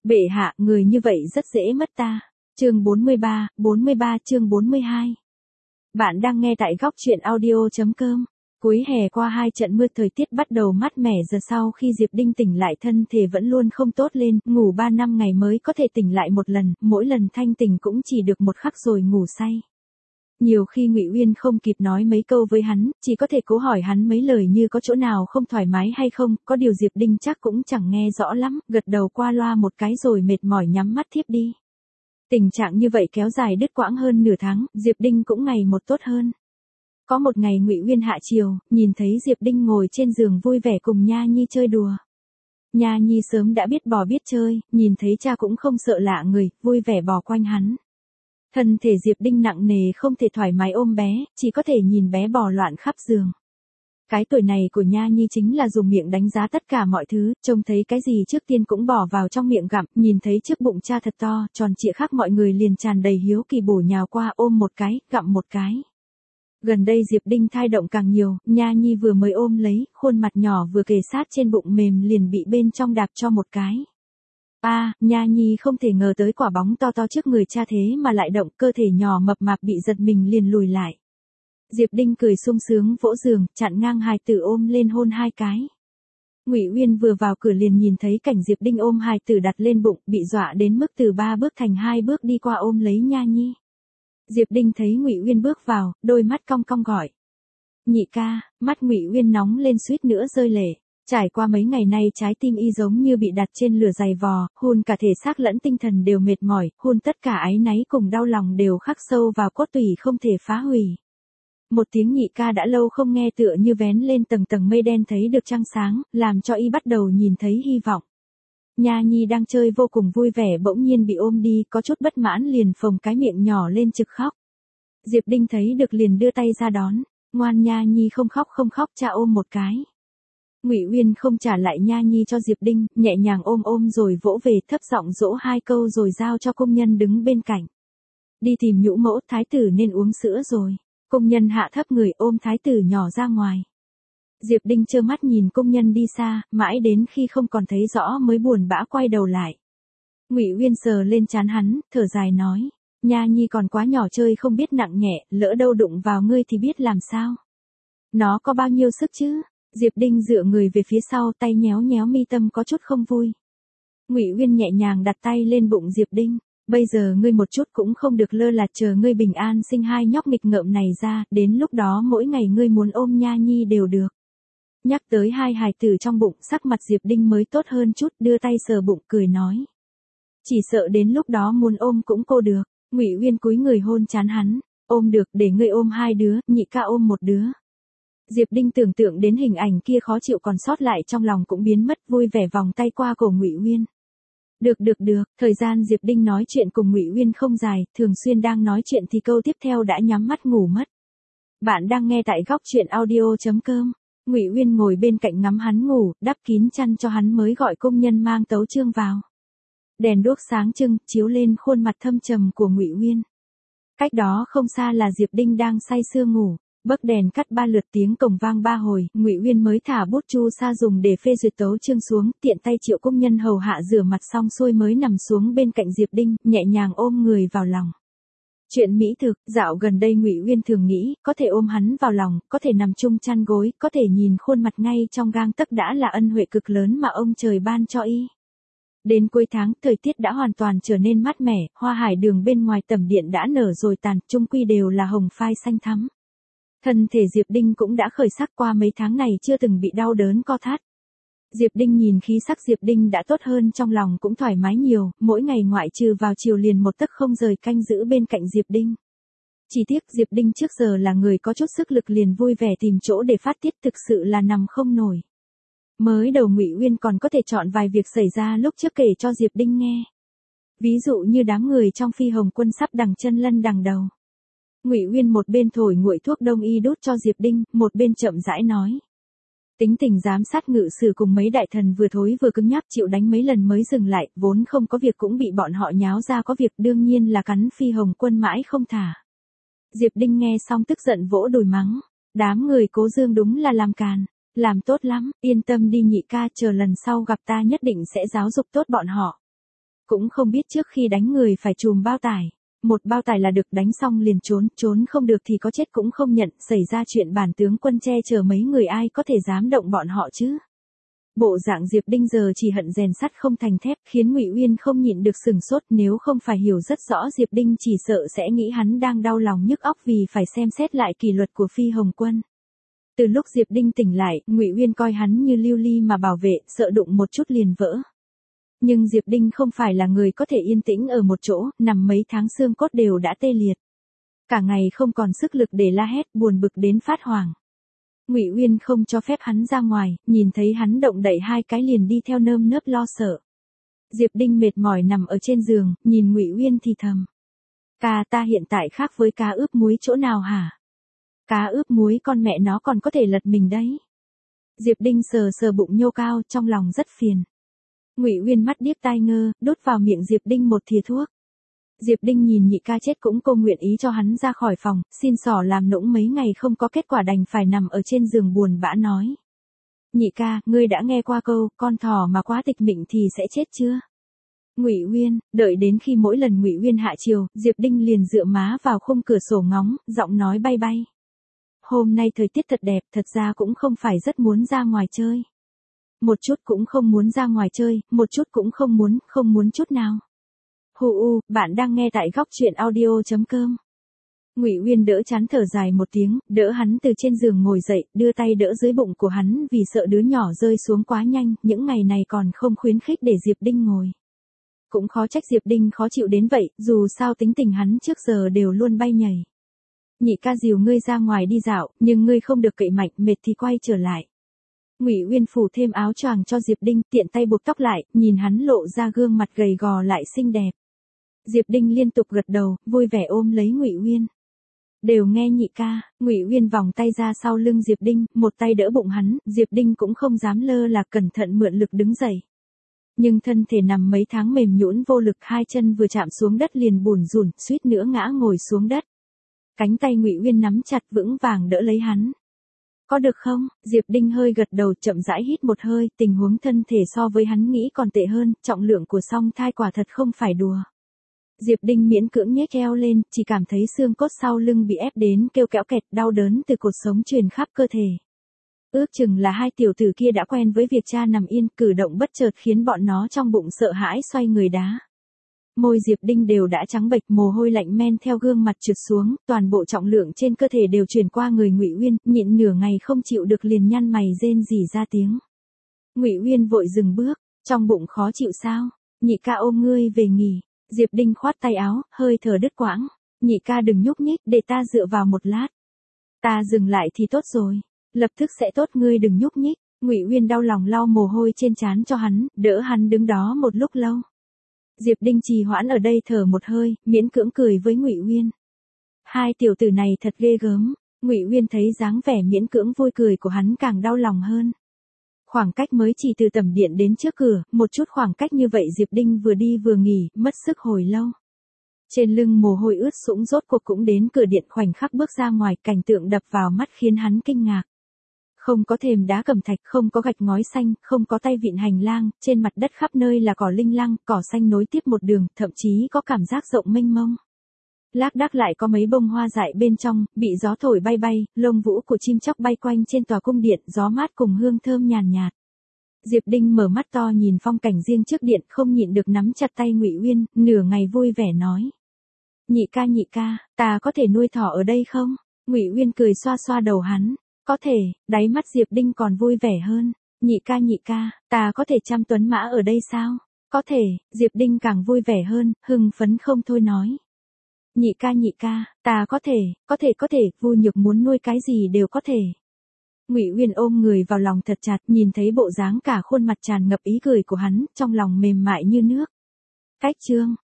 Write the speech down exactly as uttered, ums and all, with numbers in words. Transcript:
Bệ hạ, người như vậy rất dễ mất ta. Chương bốn mươi ba, bốn mươi ba chương bốn mươi hai. Bạn đang nghe tại góc truyện audio chấm com. Cuối hè qua hai trận mưa thời tiết bắt đầu mát mẻ giờ sau khi Diệp Đinh tỉnh lại thân thể vẫn luôn không tốt lên, ngủ ba năm ngày mới có thể tỉnh lại một lần, mỗi lần thanh tỉnh cũng chỉ được một khắc rồi ngủ say. Nhiều khi Ngụy Uyên không kịp nói mấy câu với hắn, chỉ có thể cố hỏi hắn mấy lời như có chỗ nào không thoải mái hay không, có điều Diệp Đinh chắc cũng chẳng nghe rõ lắm, gật đầu qua loa một cái rồi mệt mỏi nhắm mắt thiếp đi. Tình trạng như vậy kéo dài đứt quãng hơn nửa tháng, Diệp Đinh cũng ngày một tốt hơn. Có một ngày Ngụy Uyên hạ chiều, nhìn thấy Diệp Đinh ngồi trên giường vui vẻ cùng Nha Nhi chơi đùa. Nha Nhi sớm đã biết bò biết chơi, nhìn thấy cha cũng không sợ lạ người, vui vẻ bò quanh hắn. Thân thể Diệp Đinh nặng nề không thể thoải mái ôm bé, chỉ có thể nhìn bé bò loạn khắp giường. Cái tuổi này của Nha Nhi chính là dùng miệng đánh giá tất cả mọi thứ, trông thấy cái gì trước tiên cũng bỏ vào trong miệng gặm, nhìn thấy chiếc bụng cha thật to, tròn trịa khác mọi người liền tràn đầy hiếu kỳ bổ nhào qua ôm một cái, gặm một cái. Gần đây Diệp Đinh thai động càng nhiều, Nha Nhi vừa mới ôm lấy, khuôn mặt nhỏ vừa kề sát trên bụng mềm liền bị bên trong đạp cho một cái. A, à, Nha Nhi không thể ngờ tới quả bóng to to trước người cha thế mà lại động, cơ thể nhỏ mập mạp bị giật mình liền lùi lại. Diệp Đinh cười sung sướng vỗ giường, chặn ngang hài tử ôm lên hôn hai cái. Ngụy Uyên vừa vào cửa liền nhìn thấy cảnh Diệp Đinh ôm hài tử đặt lên bụng, bị dọa đến mức từ ba bước thành hai bước đi qua ôm lấy Nha Nhi. Diệp Đinh thấy Ngụy Uyên bước vào, đôi mắt cong cong gọi. Nhị ca, mắt Ngụy Uyên nóng lên suýt nữa rơi lệ. Trải qua mấy ngày nay trái tim y giống như bị đặt trên lửa dày vò, hun cả thể xác lẫn tinh thần đều mệt mỏi, hun tất cả áy náy cùng đau lòng đều khắc sâu vào cốt tủy không thể phá hủy. Một tiếng nhị ca đã lâu không nghe tựa như vén lên tầng tầng mây đen thấy được trăng sáng, làm cho y bắt đầu nhìn thấy hy vọng. Nha Nhi đang chơi vô cùng vui vẻ bỗng nhiên bị ôm đi, có chút bất mãn liền phồng cái miệng nhỏ lên trực khóc. Diệp Đinh thấy được liền đưa tay ra đón, ngoan Nha Nhi không khóc không khóc cha ôm một cái. Ngụy Uyên không trả lại Nha Nhi cho Diệp Đinh, nhẹ nhàng ôm ôm rồi vỗ về thấp giọng dỗ hai câu rồi giao cho công nhân đứng bên cạnh. Đi tìm nhũ mẫu, thái tử nên uống sữa rồi. Công nhân hạ thấp người ôm thái tử nhỏ ra ngoài. Diệp Đinh trơ mắt nhìn công nhân đi xa, mãi đến khi không còn thấy rõ mới buồn bã quay đầu lại. Ngụy Uyên sờ lên trán hắn, thở dài nói, Nha Nhi còn quá nhỏ chơi không biết nặng nhẹ, lỡ đâu đụng vào ngươi thì biết làm sao. Nó có bao nhiêu sức chứ? Diệp Đinh dựa người về phía sau, tay nhéo nhéo mi tâm có chút không vui. Ngụy Uyên nhẹ nhàng đặt tay lên bụng Diệp Đinh. Bây giờ ngươi một chút cũng không được lơ là, chờ ngươi bình an sinh hai nhóc nghịch ngợm này ra, đến lúc đó mỗi ngày ngươi muốn ôm Nha Nhi đều được. Nhắc tới hai hài tử trong bụng, sắc mặt Diệp Đinh mới tốt hơn chút, đưa tay sờ bụng cười nói. Chỉ sợ đến lúc đó muốn ôm cũng cô được. Ngụy Uyên cúi người hôn trán hắn, ôm được, để ngươi ôm hai đứa, nhị ca ôm một đứa. Diệp Đinh tưởng tượng đến hình ảnh kia khó chịu còn sót lại trong lòng cũng biến mất, vui vẻ vòng tay qua cổ Ngụy Uyên. Được được được, thời gian Diệp Đinh nói chuyện cùng Ngụy Uyên không dài, thường xuyên đang nói chuyện thì câu tiếp theo đã nhắm mắt ngủ mất. Bạn đang nghe tại góc truyện audio chấm com. Ngụy Uyên ngồi bên cạnh ngắm hắn ngủ, đắp kín chăn cho hắn mới gọi công nhân mang tấu chương vào. Đèn đuốc sáng trưng, chiếu lên khuôn mặt thâm trầm của Ngụy Uyên. Cách đó không xa là Diệp Đinh đang say sưa ngủ. Bấc đèn cắt ba lượt tiếng cổng vang ba hồi, Ngụy Uyên mới thả bút chu sa dùng để phê duyệt tấu chương xuống, tiện tay triệu công nhân hầu hạ rửa mặt xong xuôi mới nằm xuống bên cạnh Diệp Đinh, nhẹ nhàng ôm người vào lòng. Chuyện mỹ thực, dạo gần đây Ngụy Uyên thường nghĩ, có thể ôm hắn vào lòng, có thể nằm chung chăn gối, có thể nhìn khuôn mặt ngay trong gang tấc đã là ân huệ cực lớn mà ông trời ban cho y. Đến cuối tháng, thời tiết đã hoàn toàn trở nên mát mẻ, hoa hải đường bên ngoài tẩm điện đã nở rồi tàn, chung quy đều là hồng phai xanh thắm. Thân thể Diệp Đinh cũng đã khởi sắc, qua mấy tháng này chưa từng bị đau đớn co thắt. Diệp Đinh nhìn khí sắc Diệp Đinh đã tốt hơn, trong lòng cũng thoải mái nhiều, mỗi ngày ngoại trừ vào chiều liền một tấc không rời canh giữ bên cạnh Diệp Đinh. Chỉ tiếc Diệp Đinh trước giờ là người có chút sức lực liền vui vẻ tìm chỗ để phát tiết, thực sự là nằm không nổi. Mới đầu Ngụy Uyên còn có thể chọn vài việc xảy ra lúc trước kể cho Diệp Đinh nghe. Ví dụ như đám người trong Phi Hồng Quân sắp đằng chân lân đằng đầu. Ngụy Uyên một bên thổi nguội thuốc đông y đút cho Diệp Đinh, một bên chậm rãi nói. Tính tình giám sát ngự sử cùng mấy đại thần vừa thối vừa cứng nhắc chịu đánh mấy lần mới dừng lại, vốn không có việc cũng bị bọn họ nháo ra có việc, đương nhiên là cắn Phi Hồng Quân mãi không thả. Diệp Đinh nghe xong tức giận vỗ đùi mắng. Đám người Cố Dương đúng là làm càn. Làm tốt lắm, yên tâm đi nhị ca, chờ lần sau gặp ta nhất định sẽ giáo dục tốt bọn họ. Cũng không biết trước khi đánh người phải chùm bao tải. Một bao tải là được, đánh xong liền trốn, trốn không được thì có chết cũng không nhận, xảy ra chuyện bản tướng quân che chở mấy người ai có thể dám động bọn họ chứ. Bộ dạng Diệp Đinh giờ chỉ hận rèn sắt không thành thép, khiến Ngụy Uyên không nhịn được sừng sốt, nếu không phải hiểu rất rõ Diệp Đinh chỉ sợ sẽ nghĩ hắn đang đau lòng nhức óc vì phải xem xét lại kỷ luật của Phi Hồng Quân. Từ lúc Diệp Đinh tỉnh lại, Ngụy Uyên coi hắn như lưu ly mà bảo vệ, sợ đụng một chút liền vỡ. Nhưng Diệp Đinh không phải là người có thể yên tĩnh ở một chỗ, nằm mấy tháng xương cốt đều đã tê liệt. Cả ngày không còn sức lực để la hét, buồn bực đến phát hoảng. Ngụy Uyên không cho phép hắn ra ngoài, nhìn thấy hắn động đậy hai cái liền đi theo nơm nớp lo sợ. Diệp Đinh mệt mỏi nằm ở trên giường, nhìn Ngụy Uyên thì thầm. Ca, ta hiện tại khác với cá ướp muối chỗ nào hả? Cá ướp muối con mẹ nó còn có thể lật mình đấy. Diệp Đinh sờ sờ bụng nhô cao, trong lòng rất phiền. Ngụy Uyên mắt điếc tai ngơ, đút vào miệng Diệp Đinh một thìa thuốc. Diệp Đinh nhìn nhị ca chết cũng cô nguyện ý cho hắn ra khỏi phòng, xin xỏ làm nũng mấy ngày không có kết quả đành phải nằm ở trên giường buồn bã nói. Nhị ca, ngươi đã nghe qua câu, con thỏ mà quá tịch mịnh thì sẽ chết chưa? Ngụy Uyên, đợi đến khi mỗi lần Ngụy Uyên hạ chiều, Diệp Đinh liền dựa má vào khung cửa sổ ngóng, giọng nói bay bay. Hôm nay thời tiết thật đẹp, thật ra cũng không phải rất muốn ra ngoài chơi. Một chút cũng không muốn ra ngoài chơi, một chút cũng không muốn, không muốn chút nào. Hù u, bạn đang nghe tại góc truyện audio chấm com. Ngụy Uyên đỡ chán thở dài một tiếng, đỡ hắn từ trên giường ngồi dậy, đưa tay đỡ dưới bụng của hắn vì sợ đứa nhỏ rơi xuống quá nhanh, những ngày này còn không khuyến khích để Diệp Đinh ngồi. Cũng khó trách Diệp Đinh khó chịu đến vậy, dù sao tính tình hắn trước giờ đều luôn bay nhảy. Nhị ca dìu ngươi ra ngoài đi dạo, nhưng ngươi không được cậy mạnh, mệt thì quay trở lại. Ngụy Uyên phủ thêm áo choàng cho Diệp Đinh, tiện tay buộc tóc lại, nhìn hắn lộ ra gương mặt gầy gò lại xinh đẹp. Diệp Đinh liên tục gật đầu, vui vẻ ôm lấy Ngụy Uyên. Đều nghe nhị ca. Ngụy Uyên vòng tay ra sau lưng Diệp Đinh, một tay đỡ bụng hắn, Diệp Đinh cũng không dám lơ là, cẩn thận mượn lực đứng dậy. Nhưng thân thể nằm mấy tháng mềm nhũn vô lực, hai chân vừa chạm xuống đất liền bủn rủn, suýt nữa ngã ngồi xuống đất. Cánh tay Ngụy Uyên nắm chặt vững vàng đỡ lấy hắn. Có được không? Diệp Đinh hơi gật đầu, chậm rãi hít một hơi, tình huống thân thể so với hắn nghĩ còn tệ hơn, trọng lượng của song thai quả thật không phải đùa. Diệp Đinh miễn cưỡng nhếch eo lên, chỉ cảm thấy xương cốt sau lưng bị ép đến kêu kéo kẹt, đau đớn từ cột sống truyền khắp cơ thể. Ước chừng là hai tiểu tử kia đã quen với việc cha nằm yên, cử động bất chợt khiến bọn nó trong bụng sợ hãi xoay người đá. Môi Diệp Đinh đều đã trắng bệch, mồ hôi lạnh men theo gương mặt trượt xuống, toàn bộ trọng lượng trên cơ thể đều truyền qua người Ngụy Uyên, nhịn nửa ngày không chịu được liền nhăn mày rên rỉ ra tiếng. Ngụy Uyên vội dừng bước, trong bụng khó chịu sao? Nhị ca ôm ngươi về nghỉ. Diệp Đinh khoát tay áo, hơi thở đứt quãng. Nhị ca đừng nhúc nhích, để ta dựa vào một lát. Ta dừng lại thì tốt rồi. Lập tức sẽ tốt, ngươi đừng nhúc nhích. Ngụy Uyên đau lòng lau mồ hôi trên trán cho hắn, đỡ hắn đứng đó một lúc lâu. Diệp Đinh trì hoãn ở đây thở một hơi, miễn cưỡng cười với Ngụy Uyên. Hai tiểu tử này thật ghê gớm. Ngụy Uyên thấy dáng vẻ miễn cưỡng vui cười của hắn càng đau lòng hơn. Khoảng cách mới chỉ từ tầm điện đến trước cửa, một chút khoảng cách như vậy Diệp Đinh vừa đi vừa nghỉ, mất sức hồi lâu. Trên lưng mồ hôi ướt sũng rốt cuộc cũng đến cửa điện, khoảnh khắc bước ra ngoài, cảnh tượng đập vào mắt khiến hắn kinh ngạc. Không có thềm đá cẩm thạch, không có gạch ngói xanh, không có tay vịn hành lang, trên mặt đất khắp nơi là cỏ linh lăng, cỏ xanh nối tiếp một đường, thậm chí có cảm giác rộng mênh mông. Lác đác lại có mấy bông hoa dại bên trong, bị gió thổi bay bay, lông vũ của chim chóc bay quanh trên tòa cung điện, gió mát cùng hương thơm nhàn nhạt. Diệp Đinh mở mắt to nhìn phong cảnh riêng trước điện, không nhịn được nắm chặt tay Ngụy Uyên, nửa ngày vui vẻ nói. Nhị ca nhị ca, ta có thể nuôi thỏ ở đây không? Ngụy Uyên cười xoa xoa đầu hắn. Có thể, đáy mắt Diệp Đinh còn vui vẻ hơn. Nhị ca nhị ca, ta có thể chăm tuấn mã ở đây sao? Có thể, Diệp Đinh càng vui vẻ hơn, hưng phấn không thôi nói. Nhị ca nhị ca, ta có thể, có thể có thể, Vu Nhược muốn nuôi cái gì đều có thể. Ngụy Uyên ôm người vào lòng thật chặt, nhìn thấy bộ dáng cả khuôn mặt tràn ngập ý cười của hắn, trong lòng mềm mại như nước. Cách chương